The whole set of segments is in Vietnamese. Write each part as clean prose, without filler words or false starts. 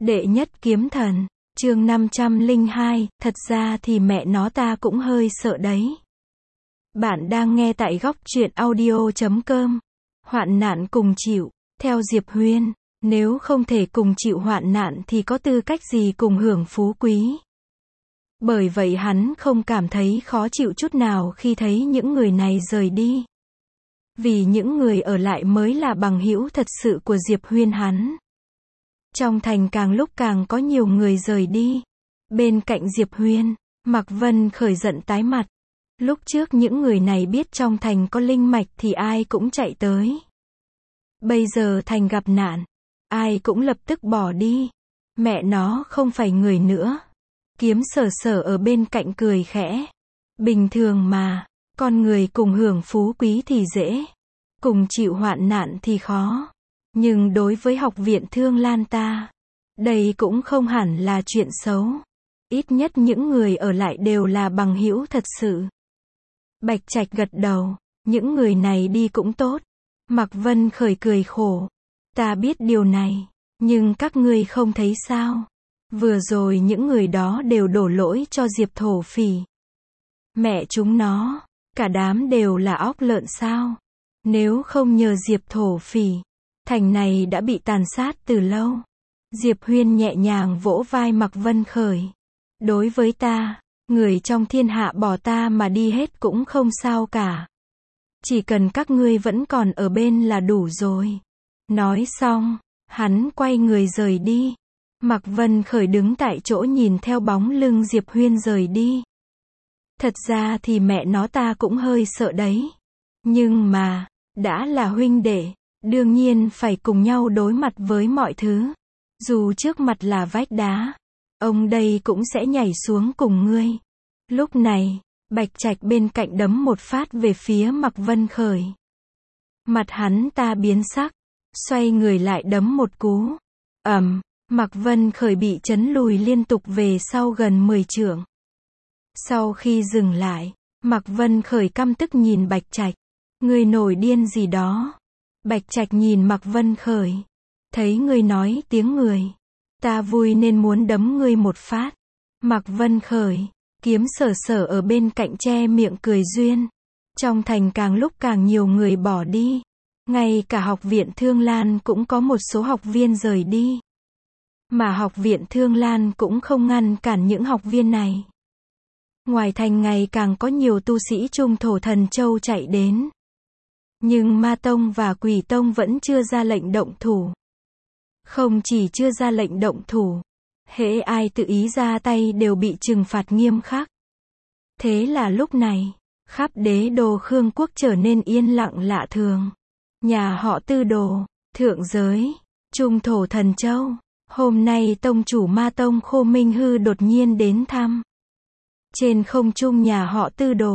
Đệ nhất kiếm thần, chương 502, thật ra thì mẹ nó ta cũng hơi sợ đấy. Bạn đang nghe tại góc truyện audio.com. Hoạn nạn cùng chịu, theo Diệp Huyên, nếu không thể cùng chịu hoạn nạn thì có tư cách gì cùng hưởng phú quý. Bởi vậy hắn không cảm thấy khó chịu chút nào khi thấy những người này rời đi. Vì những người ở lại mới là bằng hữu thật sự của Diệp Huyên hắn. Trong thành càng lúc càng có nhiều người rời đi. Bên cạnh Diệp Huyên, Mạc Vân Khởi giận tái mặt. Lúc trước những người này biết trong thành có linh mạch thì ai cũng chạy tới. Bây giờ thành gặp nạn, ai cũng lập tức bỏ đi. Mẹ nó không phải người nữa. Kiếm Sở Sở ở bên cạnh cười khẽ. Bình thường mà, con người cùng hưởng phú quý thì dễ, cùng chịu hoạn nạn thì khó. Nhưng đối với học viện Thương Lan ta, đây cũng không hẳn là chuyện xấu. Ít nhất những người ở lại đều là bằng hữu thật sự. Bạch Trạch gật đầu, những người này đi cũng tốt. Mạc Vân Khởi cười khổ. Ta biết điều này, nhưng các ngươi không thấy sao? Vừa rồi những người đó đều đổ lỗi cho Diệp Thổ Phỉ. Mẹ chúng nó, cả đám đều là óc lợn sao? Nếu không nhờ Diệp Thổ Phỉ, thành này đã bị tàn sát từ lâu. Diệp Huyên nhẹ nhàng vỗ vai Mạc Vân Khởi. Đối với ta, người trong thiên hạ bỏ ta mà đi hết cũng không sao cả. Chỉ cần các ngươi vẫn còn ở bên là đủ rồi. Nói xong, hắn quay người rời đi. Mạc Vân Khởi đứng tại chỗ nhìn theo bóng lưng Diệp Huyên rời đi. Thật ra thì mẹ nó ta cũng hơi sợ đấy. Nhưng mà, đã là huynh đệ, đương nhiên phải cùng nhau đối mặt với mọi thứ. Dù trước mặt là vách đá, ông đây cũng sẽ nhảy xuống cùng ngươi. Lúc này, Bạch Trạch bên cạnh đấm một phát về phía Mạc Vân Khởi. Mặt hắn ta biến sắc, xoay người lại đấm một cú. Mạc Vân Khởi bị chấn lùi liên tục về sau gần 10 trượng. Sau khi dừng lại, Mạc Vân Khởi căm tức nhìn Bạch Trạch. Ngươi nổi điên gì đó? Bạch Trạch nhìn Mạc Vân Khởi. Thấy ngươi nói tiếng người, ta vui nên muốn đấm ngươi một phát. Mạc Vân Khởi, Kiếm Sở Sở ở bên cạnh che miệng cười duyên. Trong thành càng lúc càng nhiều người bỏ đi. Ngay cả học viện Thương Lan cũng có một số học viên rời đi. Mà học viện Thương Lan cũng không ngăn cản những học viên này. Ngoài thành ngày càng có nhiều tu sĩ Trung Thổ Thần Châu chạy đến. Nhưng Ma Tông và Quỷ Tông vẫn chưa ra lệnh động thủ. Không chỉ chưa ra lệnh động thủ, hễ ai tự ý ra tay đều bị trừng phạt nghiêm khắc. Thế là lúc này, khắp đế đô Khương quốc trở nên yên lặng lạ thường. Nhà họ Tư Đồ, Thượng Giới, Trung Thổ Thần Châu. Hôm nay tông chủ Ma Tông Khô Minh Hư đột nhiên đến thăm. Trên không trung nhà họ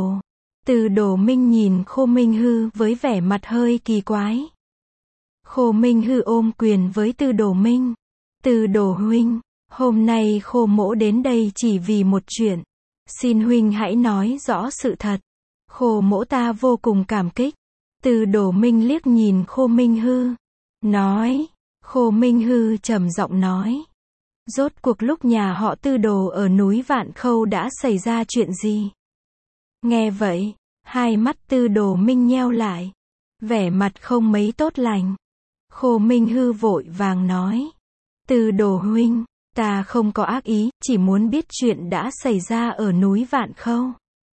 Tư Đồ Minh nhìn Khô Minh Hư với vẻ mặt hơi kỳ quái. Khô Minh Hư ôm quyền với Tư Đồ Minh. Tư Đồ huynh, hôm nay Khô mỗ đến đây chỉ vì một chuyện. Xin huynh hãy nói rõ sự thật. Khô mỗ ta vô cùng cảm kích. Tư Đồ Minh liếc nhìn Khô Minh Hư. Nói. Khô Minh Hư trầm giọng nói. Rốt cuộc lúc nhà họ Tư Đồ ở núi Vạn Khâu đã xảy ra chuyện gì? Nghe vậy, hai mắt Tư Đồ Minh nheo lại. Vẻ mặt không mấy tốt lành. Khô Minh Hư vội vàng nói. Tư Đồ huynh, ta không có ác ý, chỉ muốn biết chuyện đã xảy ra ở núi Vạn Khâu.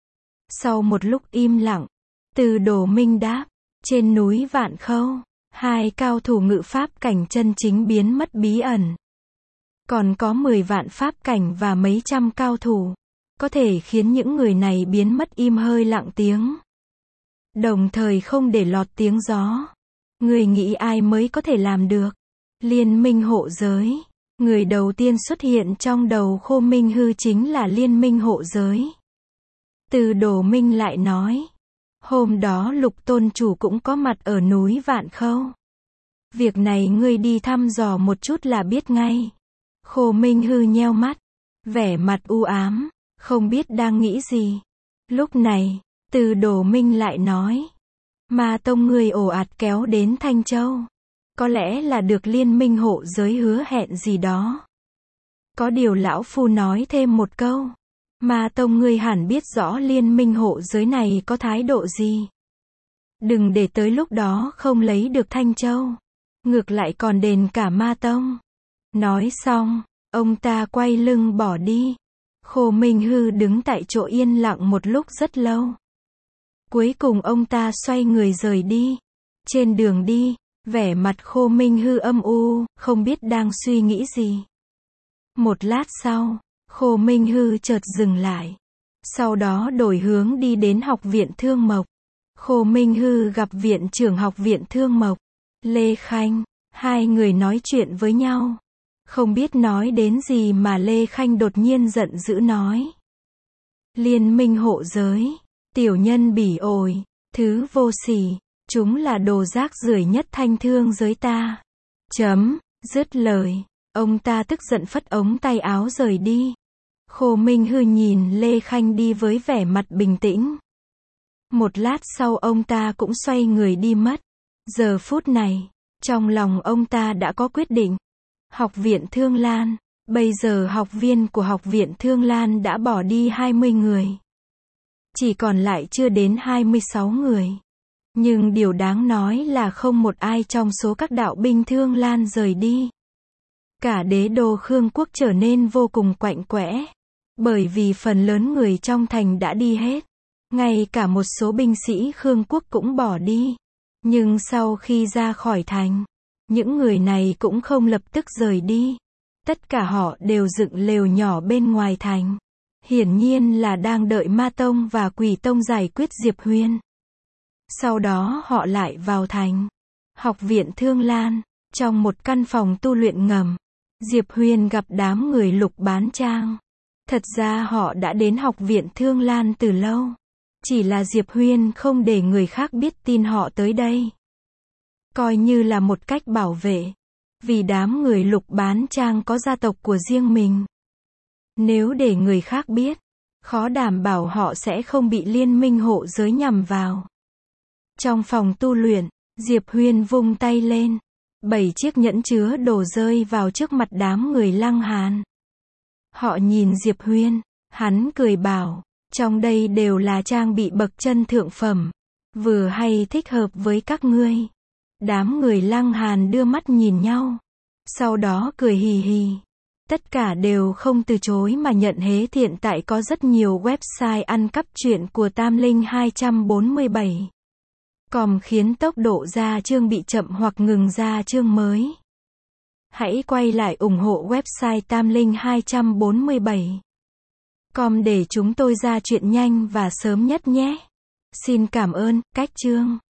Sau một lúc im lặng, Tư Đồ Minh đáp. Trên núi Vạn Khâu, hai cao thủ ngự pháp cảnh chân chính biến mất bí ẩn. Còn có 10 vạn pháp cảnh và mấy trăm cao thủ, có thể khiến những người này biến mất im hơi lặng tiếng. Đồng thời không để lọt tiếng gió. Người nghĩ ai mới có thể làm được? Liên minh hộ giới. Người đầu tiên xuất hiện trong đầu Khô Minh Hư chính là liên minh hộ giới. Từ Đồ Minh lại nói. Hôm đó Lục tôn chủ cũng có mặt ở núi Vạn Khâu. Việc này ngươi đi thăm dò một chút là biết ngay. Khô Minh Hư nheo mắt, vẻ mặt u ám, không biết đang nghĩ gì. Lúc này, Từ Đồ Minh lại nói. Ma Tông ngươi ồ ạt kéo đến Thanh Châu. Có lẽ là được liên minh hộ giới hứa hẹn gì đó. Có điều lão phu nói thêm một câu. Ma Tông ngươi hẳn biết rõ liên minh hộ giới này có thái độ gì. Đừng để tới lúc đó không lấy được Thanh Châu. Ngược lại còn đền cả Ma Tông. Nói xong, ông ta quay lưng bỏ đi. Khô Minh Hư đứng tại chỗ yên lặng một lúc rất lâu. Cuối cùng ông ta xoay người rời đi. Trên đường đi, vẻ mặt Khô Minh Hư âm u, không biết đang suy nghĩ gì. Một lát sau, Khô Minh Hư chợt dừng lại. Sau đó đổi hướng đi đến Học viện Thương Mộc. Khô Minh Hư gặp viện trưởng Học viện Thương Mộc, Lê Khanh. Hai người nói chuyện với nhau. Không biết nói đến gì mà Lê Khanh đột nhiên giận dữ nói. Liên minh hộ giới, tiểu nhân bỉ ổi, thứ vô sỉ, chúng là đồ rác rưởi nhất Thanh Thương giới ta. Dứt lời, ông ta tức giận phất ống tay áo rời đi. Khô Minh Hư nhìn Lê Khanh đi với vẻ mặt bình tĩnh. Một lát sau ông ta cũng xoay người đi mất. Giờ phút này, trong lòng ông ta đã có quyết định. Học viện Thương Lan, bây giờ học viên của Học viện Thương Lan đã bỏ đi 20 người. Chỉ còn lại chưa đến 26 người. Nhưng điều đáng nói là không một ai trong số các đạo binh Thương Lan rời đi. Cả đế đô Khương quốc trở nên vô cùng quạnh quẽ. Bởi vì phần lớn người trong thành đã đi hết. Ngay cả một số binh sĩ Khương quốc cũng bỏ đi. Nhưng sau khi ra khỏi thành, những người này cũng không lập tức rời đi. Tất cả họ đều dựng lều nhỏ bên ngoài thành. Hiển nhiên là đang đợi Ma Tông và Quỷ Tông giải quyết Diệp Huyên. Sau đó họ lại vào thành. Học viện Thương Lan, trong một căn phòng tu luyện ngầm, Diệp Huyên gặp đám người Lục Bán Trang. Thật ra họ đã đến Học viện Thương Lan từ lâu. Chỉ là Diệp Huyên không để người khác biết tin họ tới đây. Coi như là một cách bảo vệ. Vì đám người Lục Bán Trang có gia tộc của riêng mình. Nếu để người khác biết, khó đảm bảo họ sẽ không bị liên minh hộ giới nhằm vào. Trong phòng tu luyện, Diệp Huyên vung tay lên. 7 chiếc nhẫn chứa đồ rơi vào trước mặt đám người Lăng Hàn. Họ nhìn Diệp Huyên, hắn cười bảo, trong đây đều là trang bị bậc chân thượng phẩm, vừa hay thích hợp với các ngươi. Đám người Lăng Hàn đưa mắt nhìn nhau, sau đó cười hì hì. Tất cả đều không từ chối mà nhận hết. Hiện tại có rất nhiều website ăn cắp truyện của Tam Linh 247. Còm khiến tốc độ ra chương bị chậm hoặc ngừng ra chương mới. Hãy quay lại ủng hộ website Tam Linh 247. Com để chúng tôi ra chuyện nhanh và sớm nhất nhé. Xin cảm ơn, cách chương.